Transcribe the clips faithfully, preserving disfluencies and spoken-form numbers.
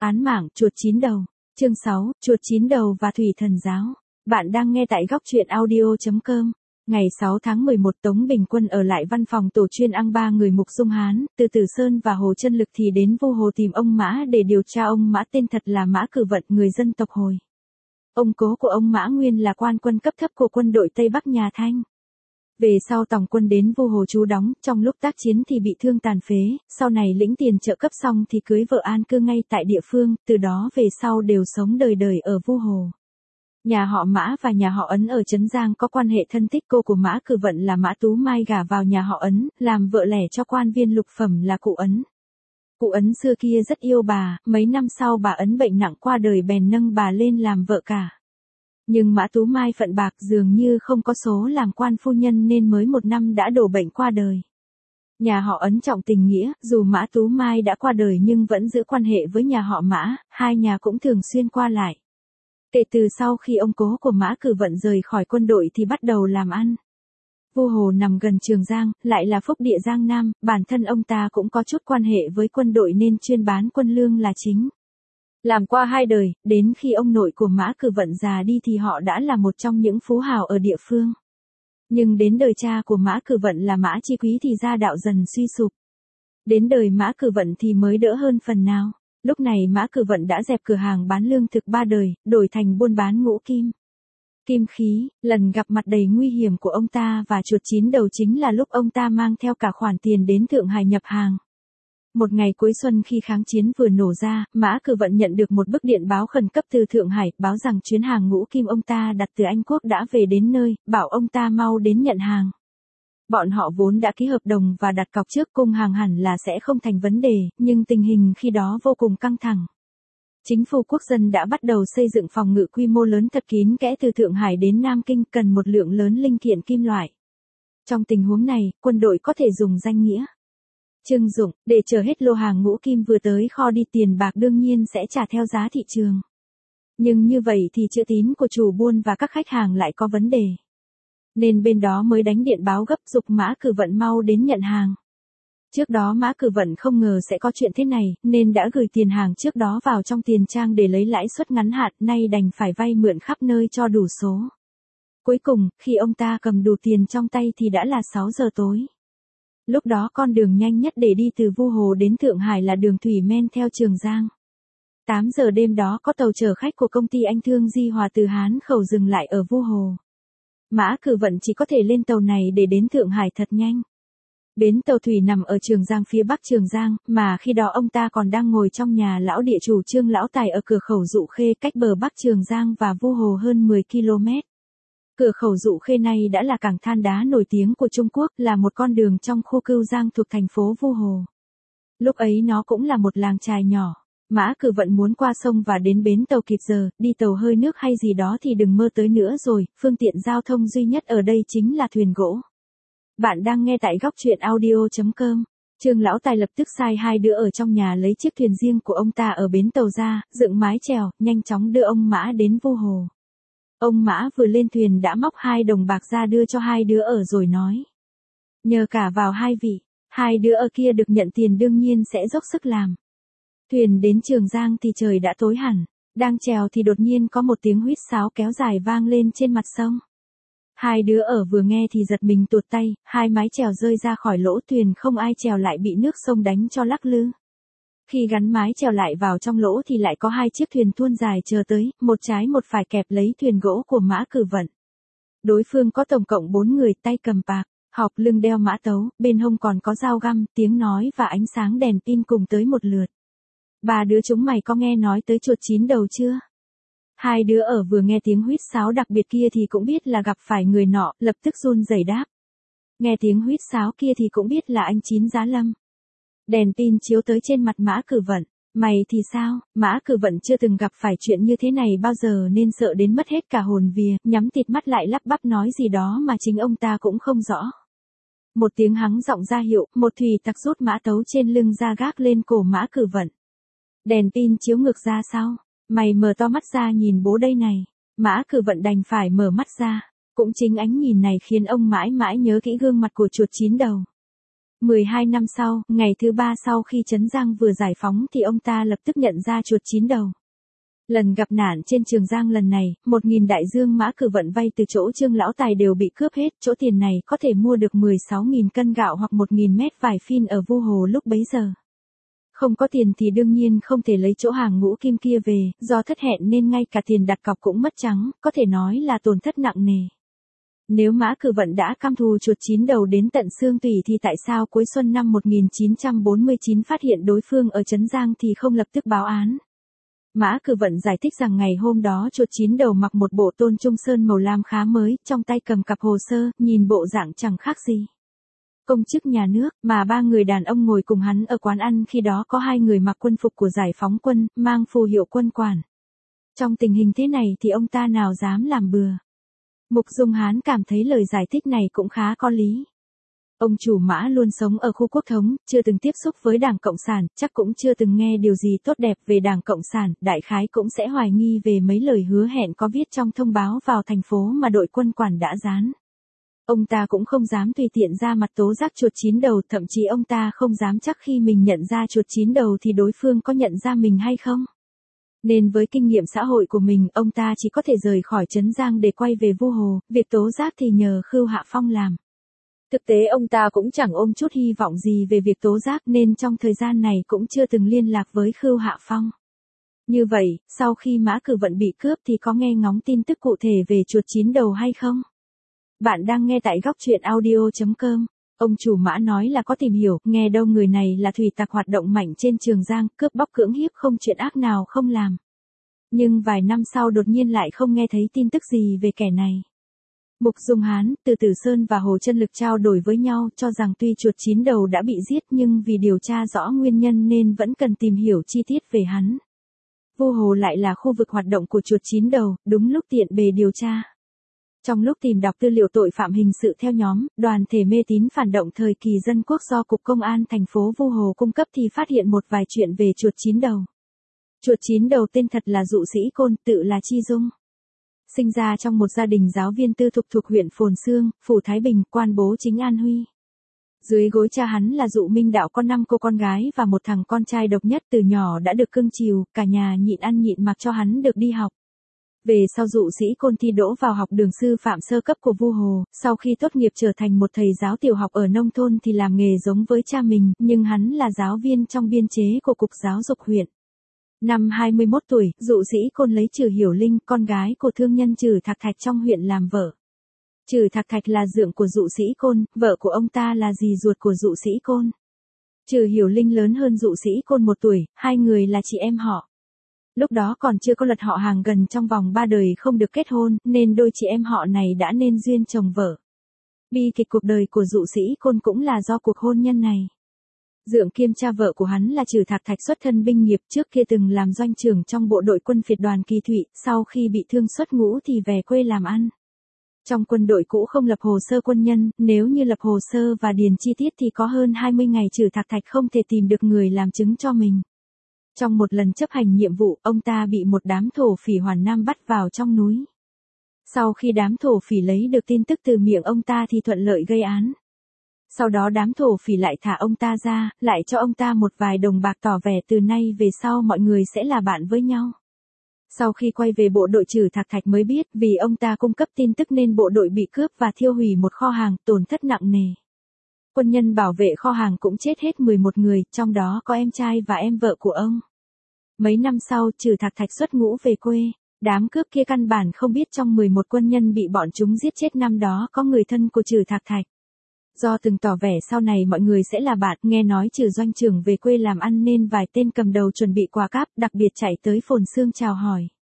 Án mạng chuột chín đầu. Chương sáu, chuột chín đầu và thủy thần giáo. Bạn đang nghe tại góc truyện audio chấm com. Ngày sáu tháng mười một, Tống Bình Quân ở lại văn phòng tổ chuyên ăn ba người Mục Dung Hán, từ Tử Sơn và Hồ Chân Lực thì đến Vu Hồ tìm ông Mã để điều tra. Ông Mã tên thật là Mã Cử Vận, người dân tộc Hồi. Ông cố của ông Mã nguyên là quan quân cấp thấp của quân đội Tây Bắc nhà Thanh. Về sau tòng quân đến Vu Hồ trú đóng, trong lúc tác chiến thì bị thương tàn phế, sau này lĩnh tiền trợ cấp xong thì cưới vợ an cư ngay tại địa phương, từ đó về sau đều sống đời đời ở Vu Hồ. Nhà họ Mã và nhà họ Ấn ở Trấn Giang có quan hệ thân thích. Cô của Mã Cử Vận là Mã Tú Mai gả vào nhà họ Ấn, làm vợ lẻ cho quan viên lục phẩm là cụ Ấn. Cụ Ấn xưa kia rất yêu bà, mấy năm sau bà Ấn bệnh nặng qua đời bèn nâng bà lên làm vợ cả. Nhưng Mã Tú Mai phận bạc, dường như không có số làm quan phu nhân nên mới một năm đã đổ bệnh qua đời. Nhà họ Ấn trọng tình nghĩa, dù Mã Tú Mai đã qua đời nhưng vẫn giữ quan hệ với nhà họ Mã, hai nhà cũng thường xuyên qua lại. Kể từ sau khi ông cố của Mã Cử Vận rời khỏi quân đội thì bắt đầu làm ăn. Vu Hồ nằm gần Trường Giang, lại là phúc địa Giang Nam, bản thân ông ta cũng có chút quan hệ với quân đội nên chuyên bán quân lương là chính. Làm qua hai đời, đến khi ông nội của Mã Cử Vận già đi thì họ đã là một trong những phú hào ở địa phương. Nhưng đến đời cha của Mã Cử Vận là Mã Chi Quý thì gia đạo dần suy sụp. Đến đời Mã Cử Vận thì mới đỡ hơn phần nào. Lúc này Mã Cử Vận đã dẹp cửa hàng bán lương thực ba đời, đổi thành buôn bán ngũ kim. Kim khí, lần gặp mặt đầy nguy hiểm của ông ta và chuột chín đầu chính là lúc ông ta mang theo cả khoản tiền đến Thượng Hải nhập hàng. Một ngày cuối xuân khi kháng chiến vừa nổ ra, Mã Cử Vận nhận được một bức điện báo khẩn cấp từ Thượng Hải, báo rằng chuyến hàng ngũ kim ông ta đặt từ Anh Quốc đã về đến nơi, bảo ông ta mau đến nhận hàng. Bọn họ vốn đã ký hợp đồng và đặt cọc trước, cung hàng hẳn là sẽ không thành vấn đề, nhưng tình hình khi đó vô cùng căng thẳng. Chính phủ quốc dân đã bắt đầu xây dựng phòng ngự quy mô lớn thật kín kẽ từ Thượng Hải đến Nam Kinh, cần một lượng lớn linh kiện kim loại. Trong tình huống này, quân đội có thể dùng danh nghĩa trưng dụng, để chờ hết lô hàng ngũ kim vừa tới kho đi, tiền bạc đương nhiên sẽ trả theo giá thị trường. Nhưng như vậy thì chữ tín của chủ buôn và các khách hàng lại có vấn đề. Nên bên đó mới đánh điện báo gấp giục Mã Cử Vận mau đến nhận hàng. Trước đó Mã Cử Vận không ngờ sẽ có chuyện thế này, nên đã gửi tiền hàng trước đó vào trong tiền trang để lấy lãi suất ngắn hạn, nay đành phải vay mượn khắp nơi cho đủ số. Cuối cùng, khi ông ta cầm đủ tiền trong tay thì đã là sáu giờ tối. Lúc đó con đường nhanh nhất để đi từ Vu Hồ đến Thượng Hải là đường thủy men theo Trường Giang. tám giờ đêm đó có tàu chở khách của công ty Anh Thương Di Hòa từ Hán Khẩu dừng lại ở Vu Hồ. Mã Cử Vận chỉ có thể lên tàu này để đến Thượng Hải thật nhanh. Bến tàu thủy nằm ở Trường Giang phía bắc Trường Giang, mà khi đó ông ta còn đang ngồi trong nhà lão địa chủ Trương Lão Tài ở cửa khẩu Dụ Khê, cách bờ bắc Trường Giang và Vu Hồ hơn mười ki lô mét. Cửa khẩu Dụ Khê này đã là cảng than đá nổi tiếng của Trung Quốc, là một con đường trong khu Cưu Giang thuộc thành phố Vu Hồ. Lúc ấy nó cũng là một làng chài nhỏ. Mã Cử Vận muốn qua sông và đến bến tàu kịp giờ, đi tàu hơi nước hay gì đó thì đừng mơ tới nữa rồi, phương tiện giao thông duy nhất ở đây chính là thuyền gỗ. Bạn đang nghe tại góc truyện audio chấm com. Trương Lão Tài lập tức sai hai đứa ở trong nhà lấy chiếc thuyền riêng của ông ta ở bến tàu ra, dựng mái chèo, nhanh chóng đưa ông Mã đến Vu Hồ. Ông Mã vừa lên thuyền đã móc hai đồng bạc ra đưa cho hai đứa ở rồi nói: nhờ cả vào hai vị, hai đứa ở kia được nhận tiền đương nhiên sẽ dốc sức làm. Thuyền đến Trường Giang thì trời đã tối hẳn, đang chèo thì đột nhiên có một tiếng huýt sáo kéo dài vang lên trên mặt sông. Hai đứa ở vừa nghe thì giật mình tuột tay, hai mái chèo rơi ra khỏi lỗ thuyền, không ai chèo lại bị nước sông đánh cho lắc lư. Khi gắn mái chèo lại vào trong lỗ thì lại có hai chiếc thuyền thuôn dài chờ tới, một trái một phải kẹp lấy thuyền gỗ của Mã Cử Vận. Đối phương có tổng cộng bốn người, tay cầm bạc, hộc lưng đeo mã tấu, bên hông còn có dao găm, tiếng nói và ánh sáng đèn pin cùng tới một lượt. Ba đứa chúng mày có nghe nói tới chuột chín đầu chưa? Hai đứa ở vừa nghe tiếng huýt sáo đặc biệt kia thì cũng biết là gặp phải người nọ, lập tức run rẩy đáp. Nghe tiếng huýt sáo kia thì cũng biết là anh Chín Giá Lâm. Đèn pin chiếu tới trên mặt Mã Cử Vận. Mày thì sao? Mã Cử Vận chưa từng gặp phải chuyện như thế này bao giờ nên sợ đến mất hết cả hồn vía, nhắm tịt mắt lại lắp bắp nói gì đó mà chính ông ta cũng không rõ. Một tiếng hắng giọng ra hiệu, một thủy tặc rút mã tấu trên lưng ra gác lên cổ Mã Cử Vận. Đèn pin chiếu ngược ra sau. Mày mở to mắt ra nhìn bố đây này. Mã Cử Vận đành phải mở mắt ra. Cũng chính ánh nhìn này khiến ông mãi mãi nhớ kỹ gương mặt của chuột chín đầu. mười hai năm sau, ngày thứ ba sau khi Trấn Giang vừa giải phóng thì ông ta lập tức nhận ra chuột chín đầu. Lần gặp nạn trên Trường Giang lần này, một nghìn đại dương mã cử vận vay từ chỗ Trương Lão Tài đều bị cướp hết, chỗ tiền này có thể mua được mười sáu nghìn cân gạo hoặc một nghìn mét vải phin ở Vu Hồ lúc bấy giờ. Không có tiền thì đương nhiên không thể lấy chỗ hàng ngũ kim kia về, do thất hẹn nên ngay cả tiền đặt cọc cũng mất trắng, có thể nói là tổn thất nặng nề. Nếu Mã Cử Vận đã căm thù chuột chín đầu đến tận xương tủy thì tại sao cuối xuân năm một nghìn chín trăm bốn mươi chín phát hiện đối phương ở Trấn Giang thì không lập tức báo án? Mã Cử Vận giải thích rằng ngày hôm đó chuột chín đầu mặc một bộ tôn trung sơn màu lam khá mới, trong tay cầm cặp hồ sơ, nhìn bộ dạng chẳng khác gì công chức nhà nước, mà ba người đàn ông ngồi cùng hắn ở quán ăn khi đó có hai người mặc quân phục của giải phóng quân, mang phù hiệu quân quản. Trong tình hình thế này thì ông ta nào dám làm bừa. Mục Dung Hán cảm thấy lời giải thích này cũng khá có lý. Ông chủ Mã luôn sống ở khu quốc thống, chưa từng tiếp xúc với Đảng Cộng sản, chắc cũng chưa từng nghe điều gì tốt đẹp về Đảng Cộng sản, đại khái cũng sẽ hoài nghi về mấy lời hứa hẹn có viết trong thông báo vào thành phố mà đội quân quản đã dán. Ông ta cũng không dám tùy tiện ra mặt tố giác chuột chín đầu, thậm chí ông ta không dám chắc khi mình nhận ra chuột chín đầu thì đối phương có nhận ra mình hay không. Nên với kinh nghiệm xã hội của mình, ông ta chỉ có thể rời khỏi Trấn Giang để quay về Vu Hồ, việc tố giác thì nhờ Khưu Hạ Phong làm. Thực tế ông ta cũng chẳng ôm chút hy vọng gì về việc tố giác nên trong thời gian này cũng chưa từng liên lạc với Khưu Hạ Phong. Như vậy, sau khi Mã Cử Vận bị cướp thì có nghe ngóng tin tức cụ thể về chuột chín đầu hay không? Bạn đang nghe tại góc truyện audio chấm com. Ông chủ Mã nói là có tìm hiểu, nghe đâu người này là thủy tặc hoạt động mạnh trên Trường Giang, cướp bóc cưỡng hiếp không chuyện ác nào không làm. Nhưng vài năm sau đột nhiên lại không nghe thấy tin tức gì về kẻ này. Mục Dung Hán, Từ Tử Sơn và Hồ Chân Lực trao đổi với nhau cho rằng tuy chuột chín đầu đã bị giết nhưng vì điều tra rõ nguyên nhân nên vẫn cần tìm hiểu chi tiết về hắn. Vu Hồ lại là khu vực hoạt động của chuột chín đầu, đúng lúc tiện bề điều tra. Trong lúc tìm đọc tư liệu tội phạm hình sự theo nhóm, đoàn thể mê tín phản động thời kỳ dân quốc do Cục Công an thành phố Vu Hồ cung cấp thì phát hiện một vài chuyện về chuột chín đầu. Chuột chín đầu tên thật là Dụ Sĩ Côn, tự là Chi Dung. Sinh ra trong một gia đình giáo viên tư thục thuộc huyện Phồn Xương, Phủ Thái Bình, quan bố chính An Huy. Dưới gối cha hắn là Dụ Minh Đạo có năm cô con gái và một thằng con trai độc nhất, từ nhỏ đã được cưng chiều, cả nhà nhịn ăn nhịn mặc cho hắn được đi học. Về sau Dụ Sĩ Côn thi đỗ vào học đường sư phạm sơ cấp của Vu Hồ, sau khi tốt nghiệp trở thành một thầy giáo tiểu học ở nông thôn thì làm nghề giống với cha mình, nhưng hắn là giáo viên trong biên chế của Cục Giáo dục huyện. Năm hai mươi mốt tuổi, Dụ Sĩ Côn lấy Trừ Hiểu Linh, con gái của thương nhân Trừ Thạc Thạch trong huyện làm vợ. Trừ Thạc Thạch là dượng của Dụ Sĩ Côn, vợ của ông ta là dì ruột của Dụ Sĩ Côn. Trừ Hiểu Linh lớn hơn Dụ Sĩ Côn một tuổi, hai người là chị em họ. Lúc đó còn chưa có luật họ hàng gần trong vòng ba đời không được kết hôn, nên đôi chị em họ này đã nên duyên chồng vợ. Bi kịch cuộc đời của Dụ Sĩ Côn cũng là do cuộc hôn nhân này. Dượng kiêm cha vợ của hắn là Trừ Thạc Thạch xuất thân binh nghiệp, trước kia từng làm doanh trưởng trong bộ đội quân phiệt đoàn Kỳ Thụy, sau khi bị thương xuất ngũ thì về quê làm ăn. Trong quân đội cũ không lập hồ sơ quân nhân, nếu như lập hồ sơ và điền chi tiết thì có hơn hai mươi ngày Trừ Thạc Thạch không thể tìm được người làm chứng cho mình. Trong một lần chấp hành nhiệm vụ, ông ta bị một đám thổ phỉ Hoàn Nam bắt vào trong núi. Sau khi đám thổ phỉ lấy được tin tức từ miệng ông ta thì thuận lợi gây án. Sau đó đám thổ phỉ lại thả ông ta ra, lại cho ông ta một vài đồng bạc tỏ vẻ từ nay về sau mọi người sẽ là bạn với nhau. Sau khi quay về bộ đội, Trừ Thạc Thạch mới biết vì ông ta cung cấp tin tức nên bộ đội bị cướp và thiêu hủy một kho hàng, tổn thất nặng nề. Quân nhân bảo vệ kho hàng cũng chết hết mười một người, trong đó có em trai và em vợ của ông. Mấy năm sau, Trừ Thạc Thạch xuất ngũ về quê. Đám cướp kia căn bản không biết trong mười một quân nhân bị bọn chúng giết chết năm đó có người thân của Trừ Thạc Thạch. Do từng tỏ vẻ sau này mọi người sẽ là bạn, nghe nói Trừ doanh trưởng về quê làm ăn nên vài tên cầm đầu chuẩn bị quà cáp, đặc biệt chạy tới Phồn Xương chào hỏi.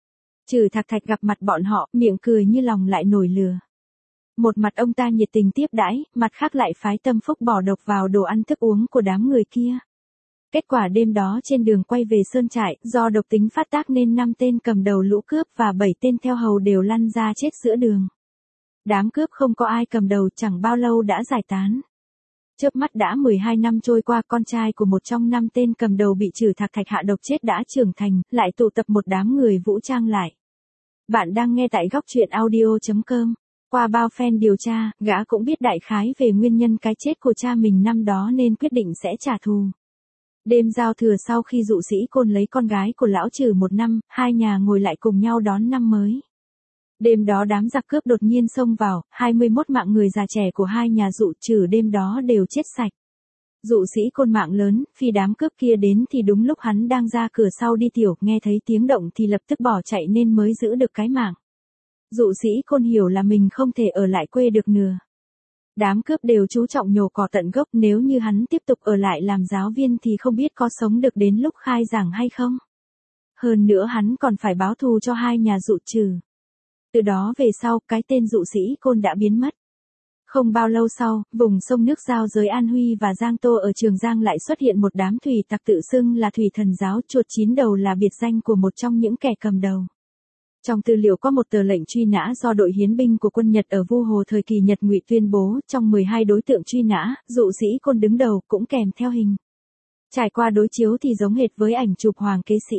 Trừ Thạc Thạch gặp mặt bọn họ, miệng cười như lòng lại nổi lửa. Một mặt ông ta nhiệt tình tiếp đãi, mặt khác lại phái tâm phúc bỏ độc vào đồ ăn thức uống của đám người kia. Kết quả đêm đó trên đường quay về sơn trại, do độc tính phát tác nên năm tên cầm đầu lũ cướp và bảy tên theo hầu đều lăn ra chết giữa đường. Đám cướp không có ai cầm đầu, chẳng bao lâu đã giải tán. Chớp mắt đã mười hai năm trôi qua, con trai của một trong năm tên cầm đầu bị Trừ Thạc Thạch hạ độc chết đã trưởng thành, lại tụ tập một đám người vũ trang lại. Bạn đang nghe tại góc truyện audio chấm com. Qua bao phen điều tra, gã cũng biết đại khái về nguyên nhân cái chết của cha mình năm đó nên quyết định sẽ trả thù. Đêm giao thừa sau khi dụ sĩ Côn lấy con gái của lão trừ một năm, hai nhà ngồi lại cùng nhau đón năm mới. Đêm đó đám giặc cướp đột nhiên xông vào, hai mươi mốt mạng người già trẻ của hai nhà dụ trừ đêm đó đều chết sạch. Dụ sĩ Côn mạng lớn, khi đám cướp kia đến thì đúng lúc hắn đang ra cửa sau đi tiểu, nghe thấy tiếng động thì lập tức bỏ chạy nên mới giữ được cái mạng. Dụ sĩ Côn hiểu là mình không thể ở lại quê được nữa. Đám cướp đều chú trọng nhổ cỏ tận gốc, nếu như hắn tiếp tục ở lại làm giáo viên thì không biết có sống được đến lúc khai giảng hay không. Hơn nữa hắn còn phải báo thù cho hai nhà dụ trừ. Từ đó về sau, cái tên dụ sĩ Côn đã biến mất. Không bao lâu sau, vùng sông nước giao giới An Huy và Giang Tô ở Trường Giang lại xuất hiện một đám thủy tặc tự xưng là thủy thần giáo, chuột chín đầu là biệt danh của một trong những kẻ cầm đầu. Trong tư liệu có một tờ lệnh truy nã do đội hiến binh của quân Nhật ở Vu Hồ thời kỳ Nhật Ngụy tuyên bố, trong mười hai đối tượng truy nã, dụ sĩ Côn đứng đầu, cũng kèm theo hình. Trải qua đối chiếu thì giống hệt với ảnh chụp Hoàng Kế Sĩ.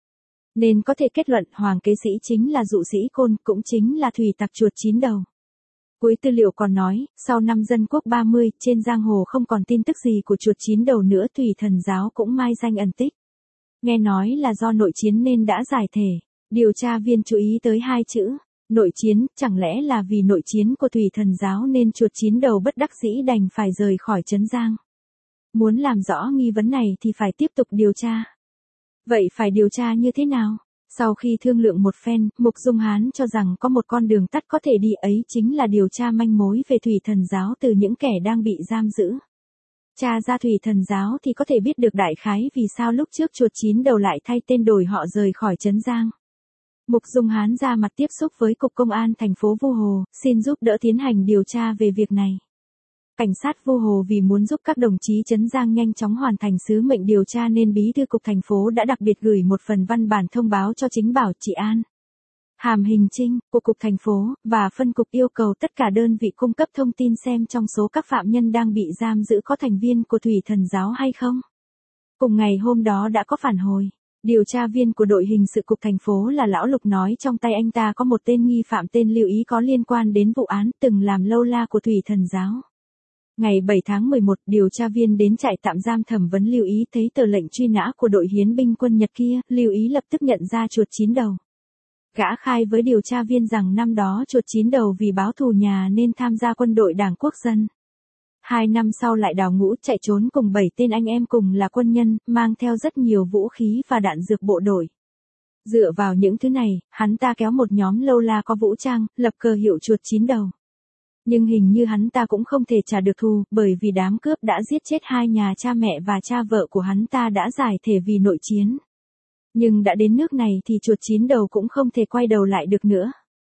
Nên có thể kết luận Hoàng Kế Sĩ chính là dụ sĩ Côn, cũng chính là thủy tặc chuột chín đầu. Cuối tư liệu còn nói, sau năm Dân Quốc ba mươi, trên giang hồ không còn tin tức gì của chuột chín đầu nữa, thủy thần giáo cũng mai danh ẩn tích. Nghe nói là do nội chiến nên đã giải thể. Điều tra viên chú ý tới hai chữ, nội chiến, chẳng lẽ là vì nội chiến của thủy thần giáo nên chuột chín đầu bất đắc dĩ đành phải rời khỏi Trấn Giang. Muốn làm rõ nghi vấn này thì phải tiếp tục điều tra. Vậy phải điều tra như thế nào? Sau khi thương lượng một phen, Mục Dung Hán cho rằng có một con đường tắt có thể đi, ấy chính là điều tra manh mối về thủy thần giáo từ những kẻ đang bị giam giữ. Tra ra thủy thần giáo thì có thể biết được đại khái vì sao lúc trước chuột chín đầu lại thay tên đổi họ rời khỏi Trấn Giang. Mục Dung Hán ra mặt tiếp xúc với Cục Công an thành phố Vu Hồ, xin giúp đỡ tiến hành điều tra về việc này. Cảnh sát Vu Hồ vì muốn giúp các đồng chí Trấn Giang nhanh chóng hoàn thành sứ mệnh điều tra nên bí thư cục thành phố đã đặc biệt gửi một phần văn bản thông báo cho Chính Bảo Trị An, Hàm Hình Trinh của cục thành phố và phân cục yêu cầu tất cả đơn vị cung cấp thông tin xem trong số các phạm nhân đang bị giam giữ có thành viên của thủy thần giáo hay không. Cùng ngày hôm đó đã có phản hồi. Điều tra viên của đội hình sự cục thành phố là Lão Lục nói trong tay anh ta có một tên nghi phạm tên Lưu Ý có liên quan đến vụ án từng làm lâu la của thủy thần giáo. Ngày bảy tháng mười một, điều tra viên đến trại tạm giam thẩm vấn Lưu Ý, thấy tờ lệnh truy nã của đội hiến binh quân Nhật kia, Lưu Ý lập tức nhận ra chuột chín đầu. Gã khai với điều tra viên rằng năm đó chuột chín đầu vì báo thù nhà nên tham gia quân đội Đảng Quốc dân. Hai năm sau lại đào ngũ chạy trốn cùng bảy tên anh em cùng là quân nhân, mang theo rất nhiều vũ khí và đạn dược bộ đội. Dựa vào những thứ này, hắn ta kéo một nhóm lâu la có vũ trang, lập cờ hiệu chuột chín đầu. Nhưng hình như hắn ta cũng không thể trả được thù, bởi vì đám cướp đã giết chết hai nhà cha mẹ và cha vợ của hắn ta đã giải thể vì nội chiến. Nhưng đã đến nước này thì chuột chín đầu cũng không thể quay đầu lại được nữa.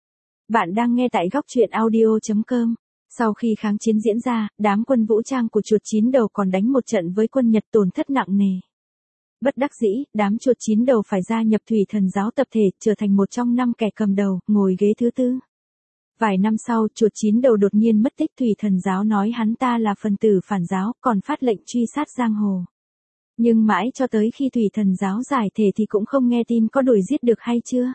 Bạn đang nghe tại góc truyện audio chấm com. Sau khi kháng chiến diễn ra, đám quân vũ trang của chuột chín đầu còn đánh một trận với quân Nhật tổn thất nặng nề. Bất đắc dĩ, đám chuột chín đầu phải gia nhập thủy thần giáo tập thể, trở thành một trong năm kẻ cầm đầu, ngồi ghế thứ tư. Vài năm sau, chuột chín đầu đột nhiên mất tích, thủy thần giáo nói hắn ta là phần tử phản giáo, còn phát lệnh truy sát giang hồ. Nhưng mãi cho tới khi thủy thần giáo giải thể thì cũng không nghe tin có đuổi giết được hay chưa.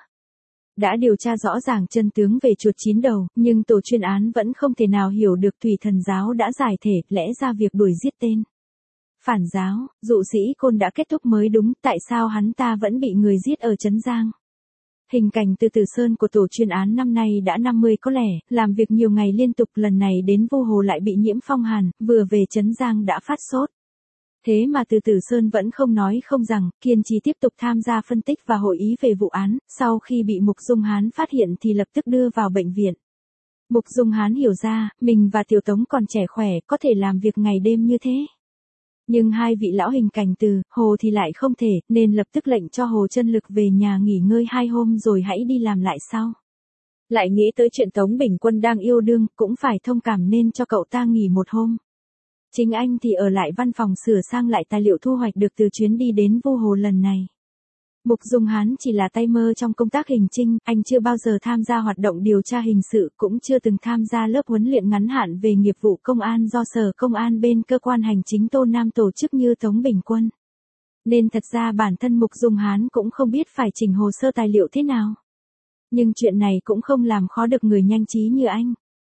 Đã điều tra rõ ràng chân tướng về chuột chín đầu, nhưng tổ chuyên án vẫn không thể nào hiểu được thủy thần giáo đã giải thể, lẽ ra việc đuổi giết tên phản giáo, dụ sĩ Côn đã kết thúc mới đúng, tại sao hắn ta vẫn bị người giết ở Trấn Giang. Hình cảnh từ Từ Sơn của tổ chuyên án năm nay đã năm mươi có lẻ, làm việc nhiều ngày liên tục, lần này đến Vu Hồ lại bị nhiễm phong hàn, vừa về Trấn Giang đã phát sốt. Thế mà từ Từ Sơn vẫn không nói không rằng, kiên trì tiếp tục tham gia phân tích và hội ý về vụ án, sau khi bị Mục Dung Hán phát hiện thì lập tức đưa vào bệnh viện. Mục Dung Hán hiểu ra, mình và Tiểu Tống còn trẻ khỏe, có thể làm việc ngày đêm như thế. Nhưng hai vị lão hình cảnh Từ, Hồ thì lại không thể, nên lập tức lệnh cho Hồ Chân Lực về nhà nghỉ ngơi hai hôm rồi hãy đi làm lại sau. Lại nghĩ tới chuyện Tống Bình Quân đang yêu đương, cũng phải thông cảm nên cho cậu ta nghỉ một hôm. Chính anh thì ở lại văn phòng sửa sang lại tài liệu thu hoạch được từ chuyến đi đến Vu Hồ lần này. Mục Dung Hán chỉ là tay mơ trong công tác hình trinh, anh chưa bao giờ tham gia hoạt động điều tra hình sự, cũng chưa từng tham gia lớp huấn luyện ngắn hạn về nghiệp vụ công an do Sở Công an bên cơ quan hành chính Tô Nam tổ chức như Tống Bình Quân. Nên thật ra bản thân Mục Dung Hán cũng không biết phải chỉnh hồ sơ tài liệu thế nào. Nhưng chuyện này cũng không làm khó được người nhanh trí như anh.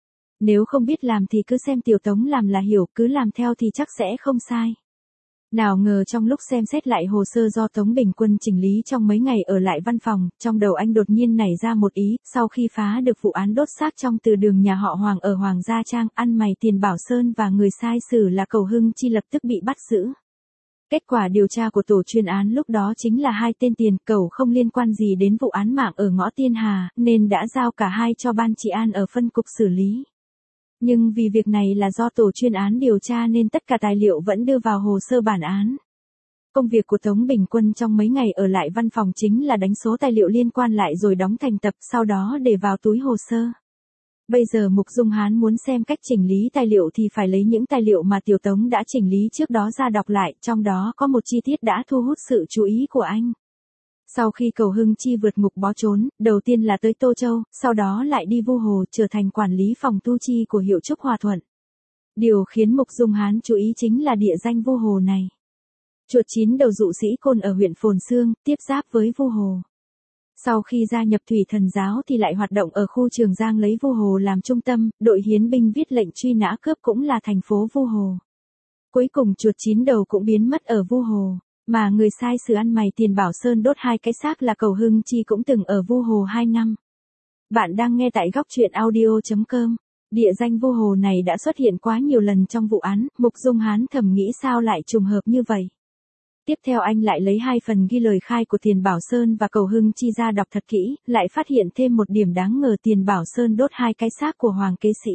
Nếu không biết làm thì cứ xem Tiểu Tống làm là hiểu, cứ làm theo thì chắc sẽ không sai. Nào ngờ trong lúc xem xét lại hồ sơ do Tống Bình Quân chỉnh lý trong mấy ngày ở lại văn phòng, trong đầu anh đột nhiên nảy ra một ý, sau khi phá được vụ án đốt xác trong từ đường nhà họ Hoàng ở Hoàng Gia Trang, ăn mày Tiền Bảo Sơn và người sai sử là Cầu Hưng Chi lập tức bị bắt giữ. Kết quả điều tra của tổ chuyên án lúc đó chính là hai tên Tiền, Cầu không liên quan gì đến vụ án mạng ở ngõ Tiên Hà, nên đã giao cả hai cho ban trị an ở phân cục xử lý. Nhưng vì việc này là do tổ chuyên án điều tra nên tất cả tài liệu vẫn đưa vào hồ sơ bản án. Công việc của Tống Bình Quân trong mấy ngày ở lại văn phòng chính là đánh số tài liệu liên quan lại rồi đóng thành tập, sau đó để vào túi hồ sơ. Bây giờ Mục Dung Hán muốn xem cách chỉnh lý tài liệu thì phải lấy những tài liệu mà Tiểu Tống đã chỉnh lý trước đó ra đọc lại, trong đó có một chi tiết đã thu hút sự chú ý của anh. Sau khi Cầu Hưng Chi vượt ngục bó trốn, đầu tiên là tới Tô Châu, sau đó lại đi Vu Hồ trở thành quản lý phòng tu chi của hiệu Trúc Hòa Thuận. Điều khiến Mục Dung Hán chú ý chính là địa danh Vu Hồ này. Chuột chín đầu dụ sĩ Côn ở huyện Phồn Xương, tiếp giáp với Vu Hồ. Sau khi gia nhập Thủy Thần Giáo thì lại hoạt động ở khu Trường Giang lấy Vu Hồ làm trung tâm, đội hiến binh viết lệnh truy nã cướp cũng là thành phố Vu Hồ. Cuối cùng chuột chín đầu cũng biến mất ở Vu Hồ. Mà người sai sử ăn mày Tiền Bảo Sơn đốt hai cái xác là Cầu Hưng Chi cũng từng ở Vu Hồ hai năm. Bạn đang nghe tại góc truyện audio chấm com. Địa danh Vu Hồ này đã xuất hiện quá nhiều lần trong vụ án, Mục Dung Hán thầm nghĩ sao lại trùng hợp như vậy. Tiếp theo anh lại lấy hai phần ghi lời khai của Tiền Bảo Sơn và Cầu Hưng Chi ra đọc thật kỹ, lại phát hiện thêm một điểm đáng ngờ: Tiền Bảo Sơn đốt hai cái xác của Hoàng Kế Sĩ,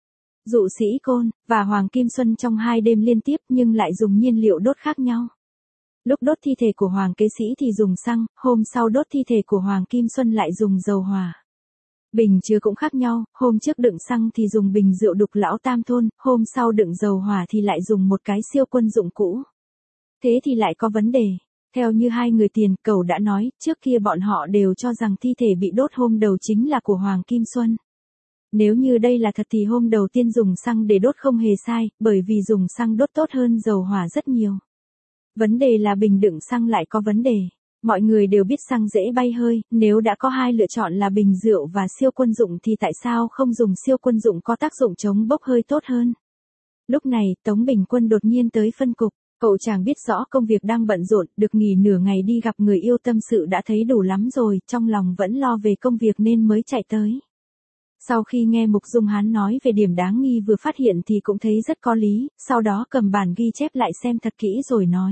Dụ Sĩ Côn và Hoàng Kim Xuân trong hai đêm liên tiếp nhưng lại dùng nhiên liệu đốt khác nhau. Lúc đốt thi thể của Hoàng Kế Sĩ thì dùng xăng, hôm sau đốt thi thể của Hoàng Kim Xuân lại dùng dầu hỏa. Bình chứa cũng khác nhau, hôm trước đựng xăng thì dùng bình rượu đục lão Tam Thôn, hôm sau đựng dầu hỏa thì lại dùng một cái siêu quân dụng cũ. Thế thì lại có vấn đề. Theo như hai người Tiền, Cầu đã nói, trước kia bọn họ đều cho rằng thi thể bị đốt hôm đầu chính là của Hoàng Kim Xuân. Nếu như đây là thật thì hôm đầu tiên dùng xăng để đốt không hề sai, bởi vì dùng xăng đốt tốt hơn dầu hỏa rất nhiều. Vấn đề là bình đựng xăng lại có vấn đề. Mọi người đều biết xăng dễ bay hơi, nếu đã có hai lựa chọn là bình rượu và siêu quân dụng thì tại sao không dùng siêu quân dụng có tác dụng chống bốc hơi tốt hơn? Lúc này, Tống Bình Quân đột nhiên tới phân cục. Cậu chàng biết rõ công việc đang bận rộn, được nghỉ nửa ngày đi gặp người yêu tâm sự đã thấy đủ lắm rồi, trong lòng vẫn lo về công việc nên mới chạy tới. Sau khi nghe Mục Dung Hán nói về điểm đáng nghi vừa phát hiện thì cũng thấy rất có lý, sau đó cầm bản ghi chép lại xem thật kỹ rồi nói.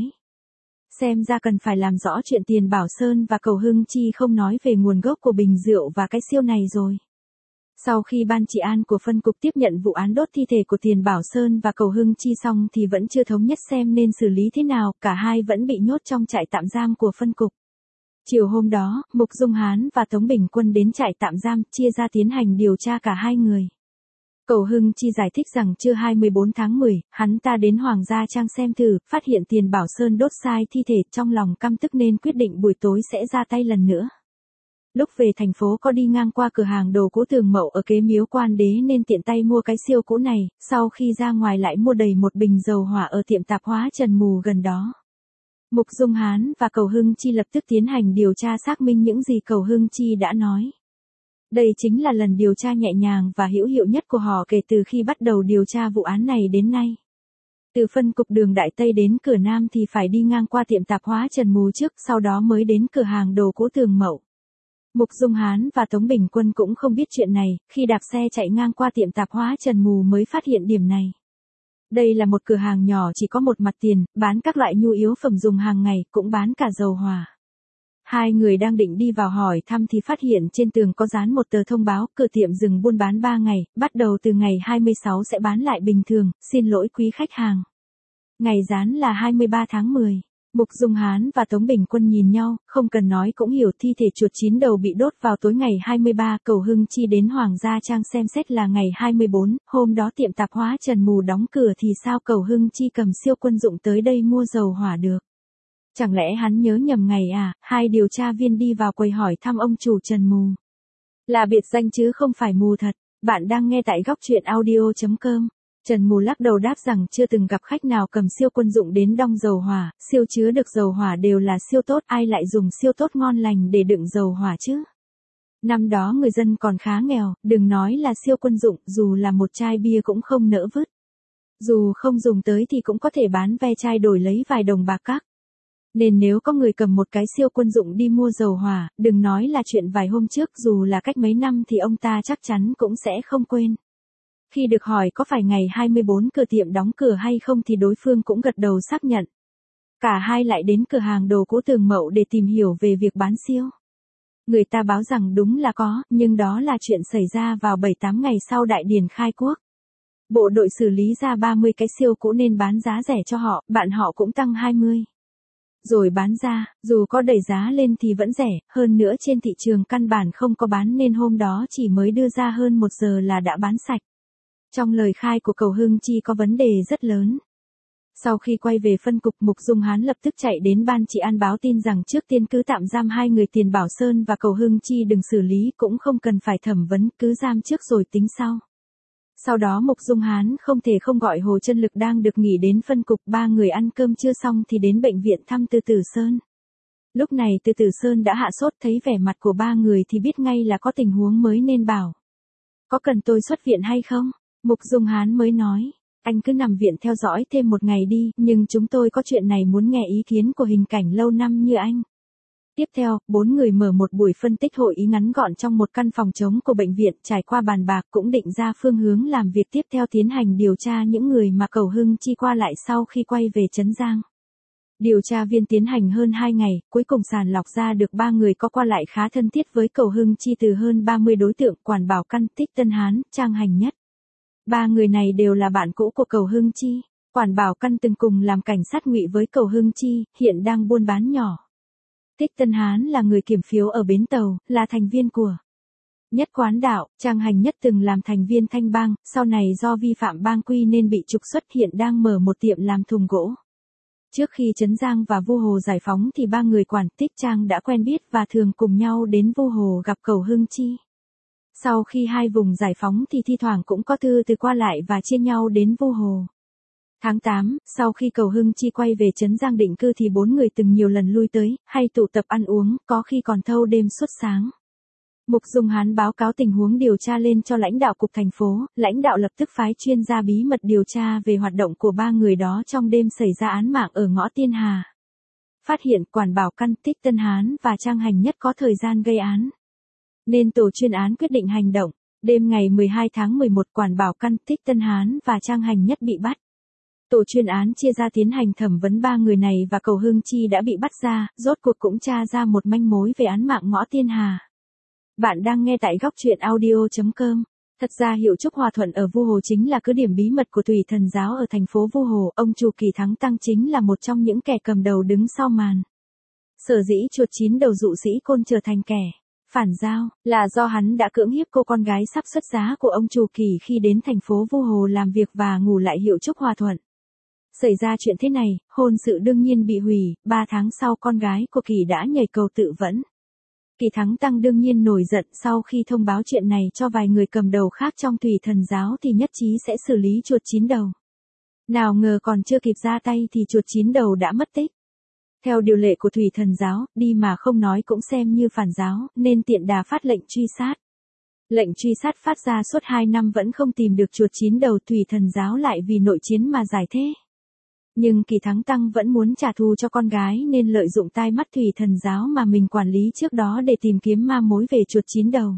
Xem ra cần phải làm rõ chuyện Tiền Bảo Sơn và Cầu Hưng Chi không nói về nguồn gốc của bình rượu và cái siêu này rồi. Sau khi ban trị an của phân cục tiếp nhận vụ án đốt thi thể của Tiền Bảo Sơn và Cầu Hưng Chi xong thì vẫn chưa thống nhất xem nên xử lý thế nào, cả hai vẫn bị nhốt trong trại tạm giam của phân cục. Chiều hôm đó, Mục Dung Hán và Tống Bình Quân đến trại tạm giam, chia ra tiến hành điều tra cả hai người. Cầu Hưng Chi giải thích rằng trưa hai mươi bốn tháng mười, hắn ta đến Hoàng Gia Trang xem thử, phát hiện Tiền Bảo Sơn đốt sai thi thể, trong lòng căm tức nên quyết định buổi tối sẽ ra tay lần nữa. Lúc về thành phố có đi ngang qua cửa hàng đồ cũ Tường Mậu ở kế miếu Quan Đế nên tiện tay mua cái siêu cũ này, sau khi ra ngoài lại mua đầy một bình dầu hỏa ở tiệm tạp hóa Trần Mù gần đó. Mục Dung Hán và Cầu Hưng Chi lập tức tiến hành điều tra xác minh những gì Cầu Hưng Chi đã nói. Đây chính là lần điều tra nhẹ nhàng và hữu hiệu nhất của họ kể từ khi bắt đầu điều tra vụ án này đến nay. Từ phân cục đường Đại Tây đến cửa Nam thì phải đi ngang qua tiệm tạp hóa Trần Mù trước, sau đó mới đến cửa hàng đồ cũ Tường Mậu. Mục Dung Hán và Tống Bình Quân cũng không biết chuyện này, khi đạp xe chạy ngang qua tiệm tạp hóa Trần Mù mới phát hiện điểm này. Đây là một cửa hàng nhỏ chỉ có một mặt tiền, bán các loại nhu yếu phẩm dùng hàng ngày, cũng bán cả dầu hỏa. Hai người đang định đi vào hỏi thăm thì phát hiện trên tường có dán một tờ thông báo, cửa tiệm dừng buôn bán ba ngày, bắt đầu từ ngày hai mươi sáu sẽ bán lại bình thường, xin lỗi quý khách hàng. Ngày dán là hai mươi ba tháng mười. Mục Dung Hán và Tống Bình Quân nhìn nhau, không cần nói cũng hiểu thi thể chuột chín đầu bị đốt vào tối ngày hai mươi ba, Cầu Hưng Chi đến Hoàng Gia Trang xem xét là ngày hai mươi bốn, hôm đó tiệm tạp hóa Trần Mù đóng cửa thì sao Cầu Hưng Chi cầm siêu quân dụng tới đây mua dầu hỏa được? Chẳng lẽ hắn nhớ nhầm ngày à? Hai điều tra viên đi vào quầy hỏi thăm ông chủ Trần Mù. Là biệt danh chứ không phải mù thật. Bạn đang nghe tại góc truyện audio chấm com. Trần Mù lắc đầu đáp rằng chưa từng gặp khách nào cầm siêu quân dụng đến đong dầu hỏa, siêu chứa được dầu hỏa đều là siêu tốt, ai lại dùng siêu tốt ngon lành để đựng dầu hỏa chứ? Năm đó người dân còn khá nghèo, đừng nói là siêu quân dụng, dù là một chai bia cũng không nỡ vứt. Dù không dùng tới thì cũng có thể bán ve chai đổi lấy vài đồng bạc các. Nên nếu có người cầm một cái siêu quân dụng đi mua dầu hỏa, đừng nói là chuyện vài hôm trước, dù là cách mấy năm thì ông ta chắc chắn cũng sẽ không quên. Khi được hỏi có phải ngày hai mươi bốn cửa tiệm đóng cửa hay không thì đối phương cũng gật đầu xác nhận. Cả hai lại đến cửa hàng đồ cũ Tường Mậu để tìm hiểu về việc bán siêu. Người ta báo rằng đúng là có, nhưng đó là chuyện xảy ra vào bảy tám ngày sau Đại Điền khai quốc. Bộ đội xử lý ra ba mươi cái siêu cũ nên bán giá rẻ cho họ, bạn họ cũng tăng hai mươi. Rồi bán ra, dù có đẩy giá lên thì vẫn rẻ, hơn nữa trên thị trường căn bản không có bán nên hôm đó chỉ mới đưa ra hơn một giờ là đã bán sạch. Trong lời khai của Cầu Hưng Chi có vấn đề rất lớn. Sau khi quay về phân cục, Mục Dung Hán lập tức chạy đến ban trị an báo tin rằng trước tiên cứ tạm giam hai người Tiền Bảo Sơn và Cầu Hưng Chi, đừng xử lý, cũng không cần phải thẩm vấn, cứ giam trước rồi tính sau. Sau đó Mục Dung Hán không thể không gọi Hồ Chân Lực đang được nghỉ đến phân cục, ba người ăn cơm chưa xong thì đến bệnh viện thăm Từ Tử Sơn. Lúc này Từ Tử Sơn đã hạ sốt, thấy vẻ mặt của ba người thì biết ngay là có tình huống mới nên bảo. Có cần tôi xuất viện hay không? Mục Dung Hán mới nói. Anh cứ nằm viện theo dõi thêm một ngày đi, nhưng chúng tôi có chuyện này muốn nghe ý kiến của hình cảnh lâu năm như anh. Tiếp theo, bốn người mở một buổi phân tích hội ý ngắn gọn trong một căn phòng trống của bệnh viện, trải qua bàn bạc cũng định ra phương hướng làm việc tiếp theo, tiến hành điều tra những người mà Cầu Hưng Chi qua lại sau khi quay về Trấn Giang. Điều tra viên tiến hành hơn hai ngày, cuối cùng sàng lọc ra được ba người có qua lại khá thân thiết với Cầu Hưng Chi từ hơn ba mươi đối tượng: Quản Bảo Căn, Thích Tân Hán, Trang Hành Nhất. Ba người này đều là bạn cũ của Cầu Hưng Chi. Quản Bảo Căn từng cùng làm cảnh sát ngụy với Cầu Hưng Chi, hiện đang buôn bán nhỏ. Thích Tân Hán là người kiểm phiếu ở bến tàu, là thành viên của Nhất Quán Đạo. Trang Hành Nhất từng làm thành viên Thanh Bang, sau này do vi phạm bang quy nên bị trục xuất, hiện đang mở một tiệm làm thùng gỗ. Trước khi Trấn Giang và Vu Hồ giải phóng thì ba người Quản, Tích, Trang đã quen biết và thường cùng nhau đến Vu Hồ gặp Cầu Hưng Chi. Sau khi hai vùng giải phóng thì thi thoảng cũng có thư từ qua lại và chia nhau đến Vu Hồ. Tháng tám, sau khi Cầu Hưng Chi quay về Trấn Giang định cư thì bốn người từng nhiều lần lui tới, hay tụ tập ăn uống, có khi còn thâu đêm suốt sáng. Mục Dung Hán báo cáo tình huống điều tra lên cho lãnh đạo cục thành phố, lãnh đạo lập tức phái chuyên gia bí mật điều tra về hoạt động của ba người đó trong đêm xảy ra án mạng ở ngõ Tiên Hà. Phát hiện Quản Bảo Căn, Tích Tân Hán và Trang Hành Nhất có thời gian gây án, nên tổ chuyên án quyết định hành động. Đêm ngày mười hai tháng mười một, Quản Bảo Căn, Thích Tân Hán và Trang Hành Nhất bị bắt. Tổ chuyên án chia ra tiến hành thẩm vấn ba người này và Cầu Hưng Chi đã bị bắt ra, rốt cuộc cũng tra ra một manh mối về án mạng ngõ Tiên Hà. Bạn đang nghe tại góc truyện audio chấm com. Thật ra Hiệu Trúc Hòa Thuận ở Vu Hồ chính là cứ điểm bí mật của Thủy Thần giáo ở thành phố Vu Hồ, ông chủ Kỳ Thắng Tăng chính là một trong những kẻ cầm đầu đứng sau màn. Sở dĩ chuột chín đầu dụ sĩ Côn trở thành kẻ phản giao, là do hắn đã cưỡng hiếp cô con gái sắp xuất giá của ông chủ Kỳ khi đến thành phố Vu Hồ làm việc và ngủ lại Hiệu Trúc Hòa Thuận. Xảy ra chuyện thế này, hôn sự đương nhiên bị hủy, ba tháng sau con gái của Kỳ đã nhảy cầu tự vẫn. Kỳ Thắng Tăng đương nhiên nổi giận, sau khi thông báo chuyện này cho vài người cầm đầu khác trong Thủy Thần giáo thì nhất trí sẽ xử lý chuột chín đầu. Nào ngờ còn chưa kịp ra tay thì chuột chín đầu đã mất tích. Theo điều lệ của Thủy Thần giáo, đi mà không nói cũng xem như phản giáo, nên tiện đà phát lệnh truy sát. Lệnh truy sát phát ra suốt hai năm vẫn không tìm được chuột chín đầu, Thủy Thần giáo lại vì nội chiến mà giải thể. Nhưng Kỳ Thắng Tăng vẫn muốn trả thù cho con gái nên lợi dụng tai mắt Thủy Thần giáo mà mình quản lý trước đó để tìm kiếm ma mối về chuột chín đầu.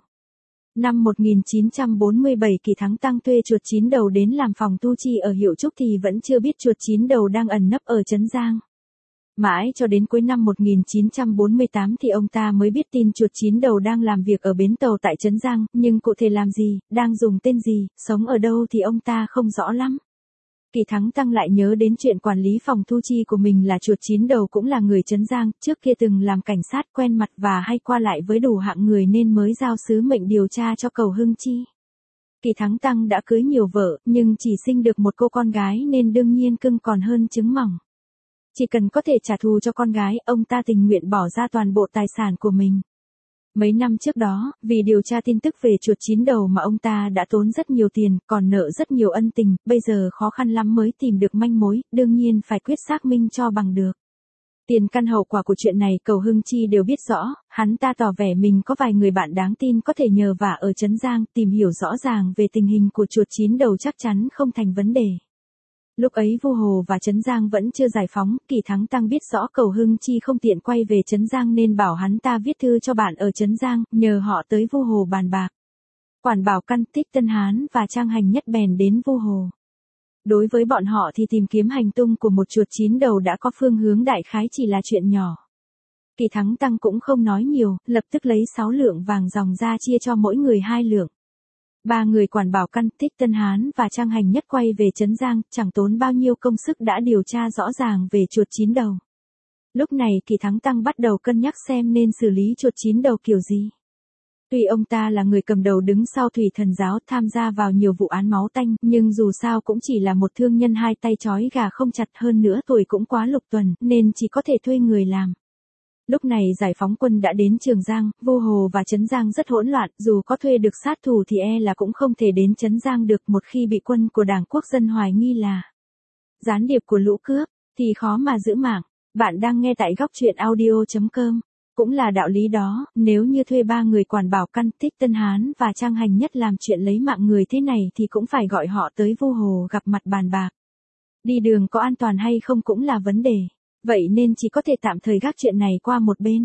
Năm một nghìn chín trăm bốn mươi bảy, Kỳ Thắng Tăng thuê chuột chín đầu đến làm phòng tu chi ở Hiệu Trúc thì vẫn chưa biết chuột chín đầu đang ẩn nấp ở Trấn Giang. Mãi cho đến cuối năm một nghìn chín trăm bốn mươi tám thì ông ta mới biết tin chuột chín đầu đang làm việc ở bến tàu tại Trấn Giang, nhưng cụ thể làm gì, đang dùng tên gì, sống ở đâu thì ông ta không rõ lắm. Kỳ Thắng Tăng lại nhớ đến chuyện quản lý phòng thu chi của mình là chuột chín đầu cũng là người Trấn Giang, trước kia từng làm cảnh sát quen mặt và hay qua lại với đủ hạng người nên mới giao sứ mệnh điều tra cho Cầu Hưng Chi. Kỳ Thắng Tăng đã cưới nhiều vợ, nhưng chỉ sinh được một cô con gái nên đương nhiên cưng còn hơn trứng mỏng. Chỉ cần có thể trả thù cho con gái, ông ta tình nguyện bỏ ra toàn bộ tài sản của mình. Mấy năm trước đó, vì điều tra tin tức về chuột chín đầu mà ông ta đã tốn rất nhiều tiền, còn nợ rất nhiều ân tình, bây giờ khó khăn lắm mới tìm được manh mối, đương nhiên phải quyết xác minh cho bằng được. Tiền căn hậu quả của chuyện này Cầu Hưng Chi đều biết rõ, hắn ta tỏ vẻ mình có vài người bạn đáng tin có thể nhờ vả ở Trấn Giang, tìm hiểu rõ ràng về tình hình của chuột chín đầu chắc chắn không thành vấn đề. Lúc ấy Vu Hồ và Trấn Giang vẫn chưa giải phóng, Kỳ Thắng Tăng biết rõ Cầu Hưng Chi không tiện quay về Trấn Giang nên bảo hắn ta viết thư cho bạn ở Trấn Giang, nhờ họ tới Vu Hồ bàn bạc. Quản Bảo Căn, Thích Tân Hán và Trang Hành Nhất bèn đến Vu Hồ. Đối với bọn họ thì tìm kiếm hành tung của một chuột chín đầu đã có phương hướng đại khái chỉ là chuyện nhỏ. Kỳ Thắng Tăng cũng không nói nhiều, lập tức lấy sáu lượng vàng ròng ra chia cho mỗi người hai lượng. Ba người Quản Bảo Căn, Thích Tân Hán và Trang Hành Nhất quay về Trấn Giang, chẳng tốn bao nhiêu công sức đã điều tra rõ ràng về chuột chín đầu. Lúc này Kỳ Thắng Tăng bắt đầu cân nhắc xem nên xử lý chuột chín đầu kiểu gì. Tuy ông ta là người cầm đầu đứng sau Thủy Thần Giáo tham gia vào nhiều vụ án máu tanh, nhưng dù sao cũng chỉ là một thương nhân hai tay trói gà không chặt, hơn nữa tuổi cũng quá lục tuần, nên chỉ có thể thuê người làm. Lúc này giải phóng quân đã đến Trường Giang, Vu Hồ và Trấn Giang rất hỗn loạn, dù có thuê được sát thủ thì e là cũng không thể đến Trấn Giang được, một khi bị quân của Đảng Quốc dân hoài nghi là gián điệp của lũ cướp, thì khó mà giữ mạng. Bạn đang nghe tại góc truyện audio chấm com. Cũng là đạo lý đó, nếu như thuê ba người Quản Bảo Căn, Thích Tân Hán và Trang Hành Nhất làm chuyện lấy mạng người thế này thì cũng phải gọi họ tới Vu Hồ gặp mặt bàn bạc. Đi đường có an toàn hay không cũng là vấn đề, vậy nên chỉ có thể tạm thời gác chuyện này qua một bên.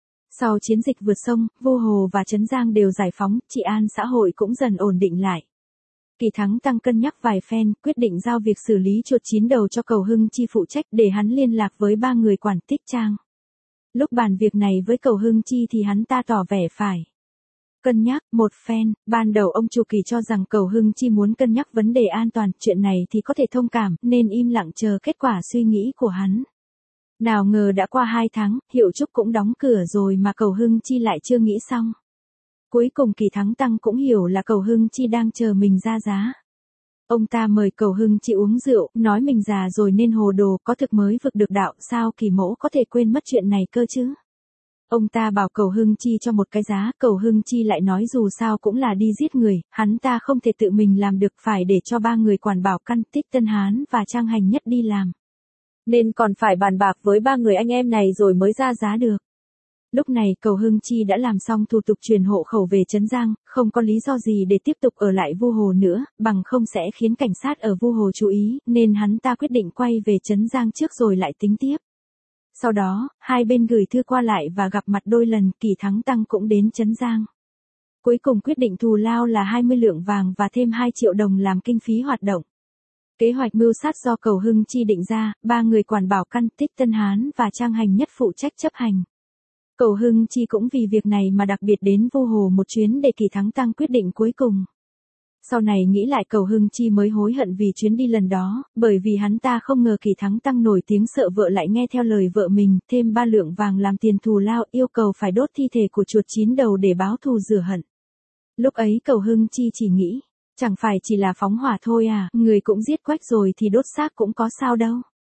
Sau chiến dịch vượt sông, Vu Hồ và Trấn Giang đều giải phóng, trị an xã hội cũng dần ổn định lại. Kỳ Thắng Tăng cân nhắc vài phen, quyết định giao việc xử lý chuột chín đầu cho Cầu Hưng Chi phụ trách để hắn liên lạc với ba người Quản Tích Trang. Lúc bàn việc này với Cầu Hưng Chi thì hắn ta tỏ vẻ phải cân nhắc một phen. Ban đầu ông Chu Kỳ cho rằng Cầu Hưng Chi muốn cân nhắc vấn đề an toàn, chuyện này thì có thể thông cảm, nên im lặng chờ kết quả suy nghĩ của hắn. Nào ngờ đã qua hai tháng, Hiệu Trúc cũng đóng cửa rồi mà Cầu Hưng Chi lại chưa nghĩ xong. Cuối cùng Kỳ Thắng Tăng cũng hiểu là Cầu Hưng Chi đang chờ mình ra giá. Ông ta mời Cầu Hưng Chi uống rượu, nói mình già rồi nên hồ đồ, có thực mới vực được đạo, sao Kỳ mẫu có thể quên mất chuyện này cơ chứ. Ông ta bảo Cầu Hưng Chi cho một cái giá, Cầu Hưng Chi lại nói dù sao cũng là đi giết người, hắn ta không thể tự mình làm được, phải để cho ba người Quản Bảo Căn, Thích Tân Hán và Trang Hành Nhất đi làm. Nên còn phải bàn bạc với ba người anh em này rồi mới ra giá được. Lúc này Cầu Hưng Chi đã làm xong thủ tục chuyển hộ khẩu về Trấn Giang, không có lý do gì để tiếp tục ở lại Vu Hồ nữa, bằng không sẽ khiến cảnh sát ở Vu Hồ chú ý, nên hắn ta quyết định quay về Trấn Giang trước rồi lại tính tiếp. Sau đó, hai bên gửi thư qua lại và gặp mặt đôi lần, Kỳ Thắng Tăng cũng đến Trấn Giang. Cuối cùng quyết định thù lao là hai mươi lượng vàng và thêm hai triệu đồng làm kinh phí hoạt động. Kế hoạch mưu sát do Cầu Hưng Chi định ra, ba người Quản Bảo Căn, Thích Tân Hán và Trang Hành Nhất phụ trách chấp hành. Cầu Hưng Chi cũng vì việc này mà đặc biệt đến Vu Hồ một chuyến để Kỳ Thắng Tăng quyết định cuối cùng. Sau này nghĩ lại Cầu Hưng Chi mới hối hận vì chuyến đi lần đó, bởi vì hắn ta không ngờ Kỳ Thắng Tăng nổi tiếng sợ vợ lại nghe theo lời vợ mình, thêm ba lượng vàng làm tiền thù lao, yêu cầu phải đốt thi thể của chuột chín đầu để báo thù rửa hận. Lúc ấy Cầu Hưng Chi chỉ nghĩ, chẳng phải chỉ là phóng hỏa thôi à, người cũng giết quách rồi thì đốt xác cũng có sao đâu.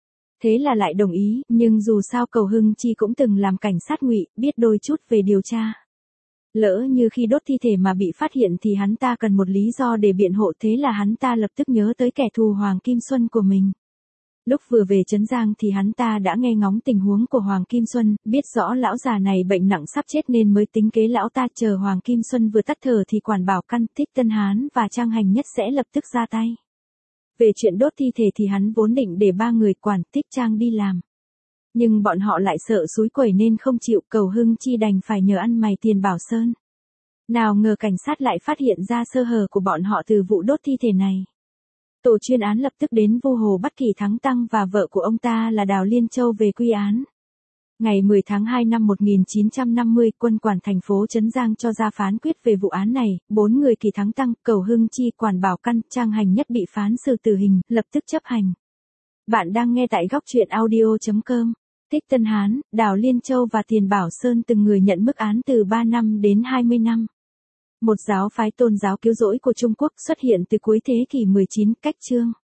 Thế là lại đồng ý, nhưng dù sao Cầu Hưng Chi cũng từng làm cảnh sát ngụy, biết đôi chút về điều tra. Lỡ như khi đốt thi thể mà bị phát hiện thì hắn ta cần một lý do để biện hộ, thế là hắn ta lập tức nhớ tới kẻ thù Hoàng Kim Xuân của mình. Lúc vừa về Trấn Giang thì hắn ta đã nghe ngóng tình huống của Hoàng Kim Xuân, biết rõ lão già này bệnh nặng sắp chết nên mới tính kế lão ta, chờ Hoàng Kim Xuân vừa tắt thở thì Quản Bảo Căn, Thích Tân Hán và Trang Hành Nhất sẽ lập tức ra tay. Về chuyện đốt thi thể thì hắn vốn định để ba người Quản, Thích, Trang đi làm. Nhưng bọn họ lại sợ xúi quẩy nên không chịu, Cầu Hưng Chi đành phải nhờ ăn mày tiền Bảo Sơn. Nào ngờ cảnh sát lại phát hiện ra sơ hở của bọn họ từ vụ đốt thi thể này. Tổ chuyên án lập tức đến Vu Hồ bắt Kỳ Thắng Tăng và vợ của ông ta là Đào Liên Châu về quy án. Ngày mười tháng hai năm một nghìn chín trăm năm mươi, quân quản thành phố Trấn Giang cho ra phán quyết về vụ án này, bốn người Kỳ Thắng Tăng, Cầu Hưng Chi, Quản Bảo Căn, Trang Hành Nhất bị phán xử tử hình, lập tức chấp hành. Bạn đang nghe tại góc truyện audio chấm com. Thích Tân Hán, Đào Liên Châu và Tiền Bảo Sơn từng người nhận mức án từ ba năm đến hai mươi năm. Một giáo phái tôn giáo cứu rỗi của Trung Quốc xuất hiện từ cuối thế kỷ mười chín, cách chương